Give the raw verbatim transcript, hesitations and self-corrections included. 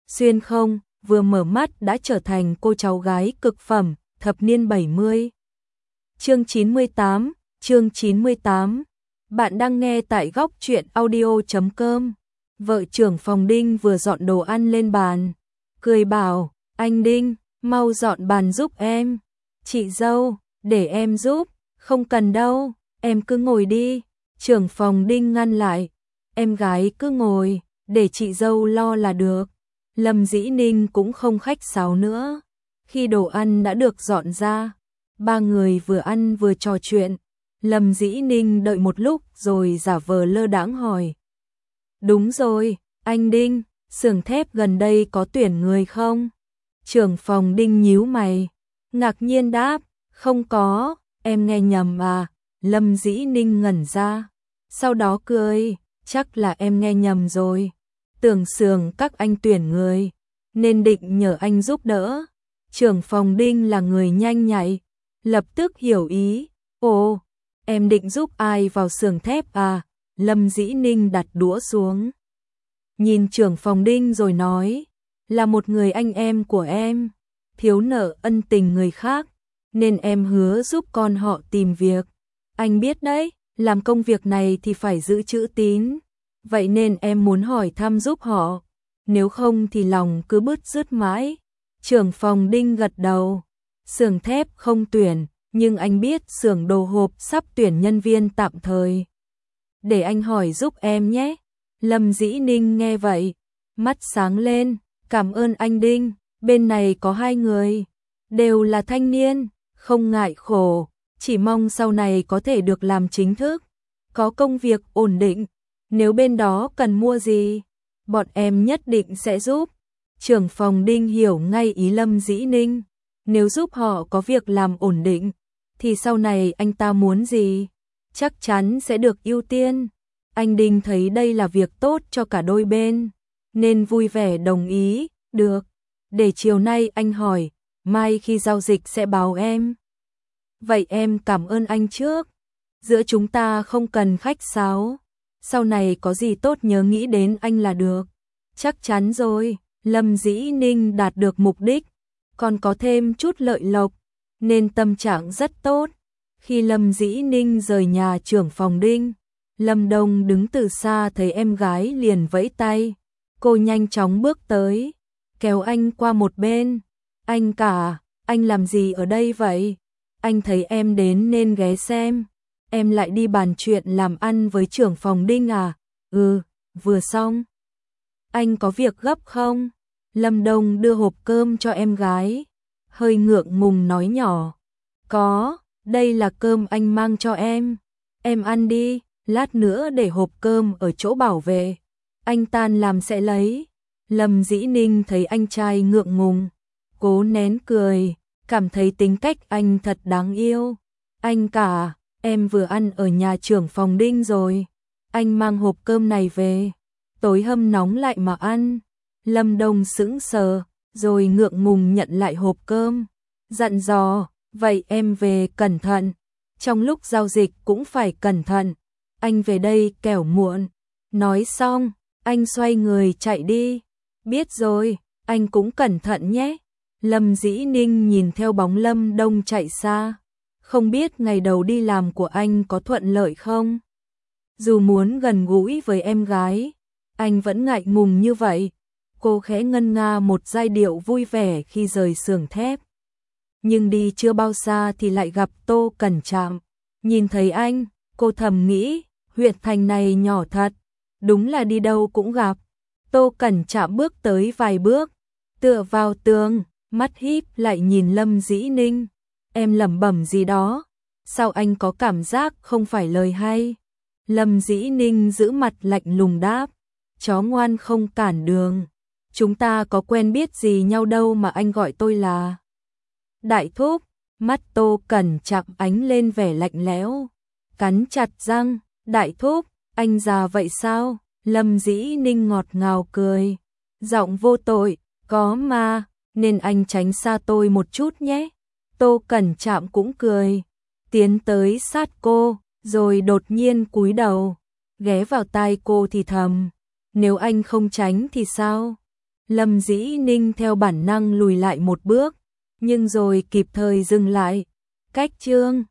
xuyên không, vừa mở mắt đã trở thành cô cháu gái cực phẩm, thập niên bảy mươi. Chương chín mươi tám, chương chín mươi tám. Bạn đang nghe tại góc truyện audio chấm com. Vợ trưởng phòng Đinh vừa dọn đồ ăn lên bàn, cười bảo, anh Đinh, mau dọn bàn giúp em. Chị dâu, để em giúp, không cần đâu, em cứ ngồi đi. Trưởng phòng Đinh ngăn lại, em gái cứ ngồi, để chị dâu lo là được. Lâm Dĩ Ninh cũng không khách sáo nữa. Khi đồ ăn đã được dọn ra, ba người vừa ăn vừa trò chuyện. Lâm Dĩ Ninh đợi một lúc rồi giả vờ lơ đãng hỏi. Đúng rồi, anh Đinh, xưởng thép gần đây có tuyển người không? Trưởng phòng Đinh nhíu mày, ngạc nhiên đáp, không có, em nghe nhầm à? Lâm Dĩ Ninh ngẩn ra, sau đó cười, chắc là em nghe nhầm rồi. Tưởng xưởng các anh tuyển người, nên định nhờ anh giúp đỡ. Trưởng phòng Đinh là người nhanh nhạy, lập tức hiểu ý. Ồ, em định giúp ai vào xưởng thép à? Lâm Dĩ Ninh đặt đũa xuống, nhìn trưởng phòng Đinh rồi nói, là một người anh em của em, thiếu nợ ân tình người khác, nên em hứa giúp con họ tìm việc. Anh biết đấy, làm công việc này thì phải giữ chữ tín, vậy nên em muốn hỏi thăm giúp họ, nếu không thì lòng cứ bứt rứt mãi. Trưởng phòng Đinh gật đầu, xưởng thép không tuyển, nhưng anh biết xưởng đồ hộp sắp tuyển nhân viên tạm thời. Để anh hỏi giúp em nhé. Lâm Dĩ Ninh nghe vậy, mắt sáng lên, cảm ơn anh Đinh, bên này có hai người, đều là thanh niên, không ngại khổ, chỉ mong sau này có thể được làm chính thức, có công việc ổn định, nếu bên đó cần mua gì, bọn em nhất định sẽ giúp. Trưởng phòng Đinh hiểu ngay ý Lâm Dĩ Ninh, nếu giúp họ có việc làm ổn định, thì sau này anh ta muốn gì, chắc chắn sẽ được ưu tiên. Anh Đinh thấy đây là việc tốt cho cả đôi bên, nên vui vẻ đồng ý, được, để chiều nay anh hỏi, mai khi giao dịch sẽ báo em. Vậy em cảm ơn anh trước, giữa chúng ta không cần khách sáo, sau này có gì tốt nhớ nghĩ đến anh là được. Chắc chắn rồi, Lâm Dĩ Ninh đạt được mục đích, còn có thêm chút lợi lộc, nên tâm trạng rất tốt. Khi Lâm Dĩ Ninh rời nhà trưởng phòng Đinh, Lâm Đông đứng từ xa thấy em gái liền vẫy tay, cô nhanh chóng bước tới, kéo anh qua một bên. Anh cả, anh làm gì ở đây vậy? Anh thấy em đến nên ghé xem. Em lại đi bàn chuyện làm ăn với trưởng phòng Đinh à? Ừ, vừa xong. Anh có việc gấp không? Lâm Đông đưa hộp cơm cho em gái, hơi ngượng ngùng nói nhỏ. Có, đây là cơm anh mang cho em. Em ăn đi, lát nữa để hộp cơm ở chỗ bảo vệ. Anh tan làm sẽ lấy. Lâm Dĩ Ninh thấy anh trai ngượng ngùng, cố nén cười, cảm thấy tính cách anh thật đáng yêu. Anh cả, em vừa ăn ở nhà trưởng phòng Đinh rồi. Anh mang hộp cơm này về, tối hâm nóng lại mà ăn. Lâm Đông sững sờ, rồi ngượng ngùng nhận lại hộp cơm, dặn dò, vậy em về cẩn thận, trong lúc giao dịch cũng phải cẩn thận, anh về đây kẻo muộn. Nói xong, anh xoay người chạy đi. Biết rồi, anh cũng cẩn thận nhé. Lâm Dĩ Ninh nhìn theo bóng Lâm Đông chạy xa, không biết ngày đầu đi làm của anh có thuận lợi không. Dù muốn gần gũi với em gái, anh vẫn ngại ngùng như vậy. Cô khẽ ngân nga một giai điệu vui vẻ khi rời xưởng thép. Nhưng đi chưa bao xa thì lại gặp Tô Cẩn Trạm. Nhìn thấy anh, cô thầm nghĩ, huyện thành này nhỏ thật, đúng là đi đâu cũng gặp. Tô Cẩn Trạm bước tới vài bước, tựa vào tường, mắt híp lại nhìn Lâm Dĩ Ninh. Em lẩm bẩm gì đó, sao anh có cảm giác không phải lời hay? Lâm Dĩ Ninh giữ mặt lạnh lùng đáp, chó ngoan không cản đường. Chúng ta có quen biết gì nhau đâu mà anh gọi tôi là Đại Thúc. Mắt Tô Cẩn Trạm ánh lên vẻ lạnh lẽo, cắn chặt răng. Đại Thúc, anh già vậy sao? Lâm Dĩ Ninh ngọt ngào cười, giọng vô tội, có mà, nên anh tránh xa tôi một chút nhé. Tô Cẩn Trạm cũng cười, tiến tới sát cô, rồi đột nhiên cúi đầu, ghé vào tai cô thì thầm, nếu anh không tránh thì sao? Lâm Dĩ Ninh theo bản năng lùi lại một bước, nhưng rồi kịp thời dừng lại. Cách chương